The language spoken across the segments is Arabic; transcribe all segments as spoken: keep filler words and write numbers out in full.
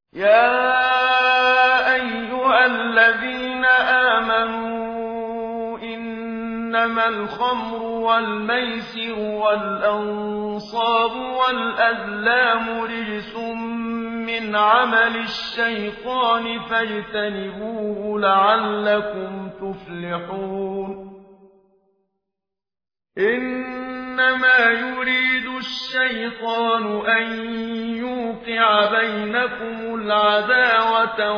يا أيها الذين آمنوا إنما الخمر والميسر والأنصاب والأزلام رجس من عمل الشيطان فاجتنبوه لعلكم تفلحون إنما يريد الشيطان أن يوقع بينكم العداوة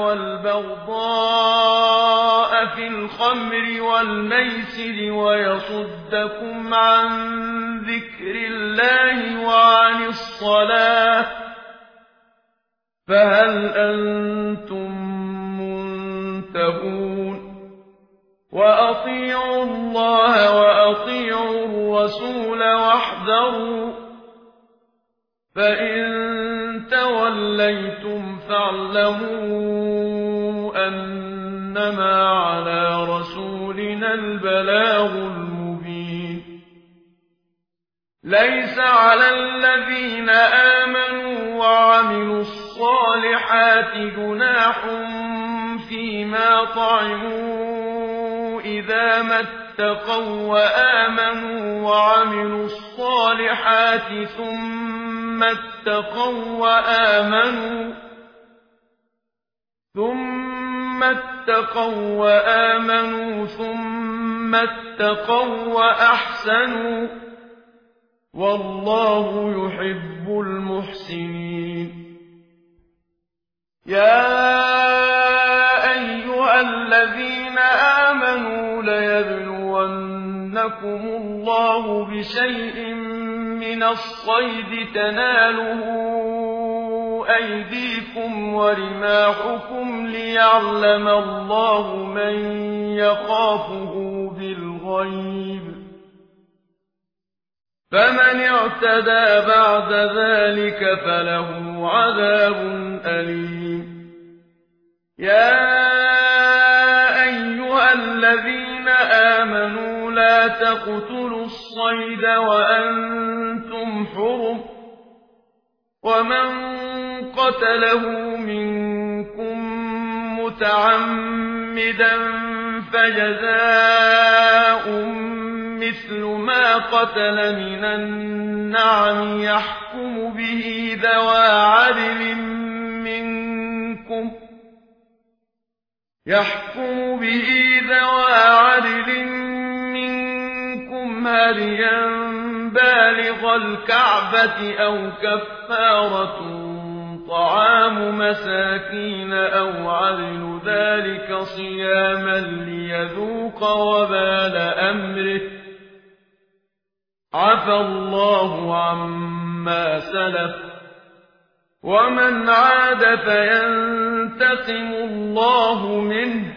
والبغضاء في الخمر والميسر ويصدكم عن ذكر الله وعن الصلاة فهل أنتم منتهون وأطيعوا الله وأطيعوا الرسول واحذروا فإن توليتم فاعلموا أنما على رسولنا البلاغ المبين ليس على الذين آمنوا وعملوا الصالحات جناح فيما طعموا إذا ما اتقوا وآمنوا وعملوا الصالحات ثم اتقوا وآمنوا ثم اتقوا وآمنوا ثم اتقوا وأحسنوا والله يحب المحسنين يا أيها الذين آمنوا ليبلونكم الله بشيء من الصيد تناله أيديكم ورماحكم ليعلم الله من يخافه بالغيب فمن اعتدى بعد ذلك فله عذاب أليم يا أيها الذين آمنوا لا تقتلوا الصيد وأنتم حرم ومن قتله منكم متعمدا فجزاء مثل ما قتل من النعم يحكم به ذوى عدل منكم يحكم به ذوى عدل منكم هديا بالغ الكعبة أو كفارة طعام مساكين أو عدل ذلك صياما ليذوق وبال أمره عفى الله عما سلف ومن عاد فينتقم الله منه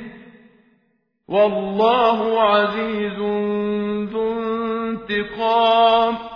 والله عزيز ذو انتقام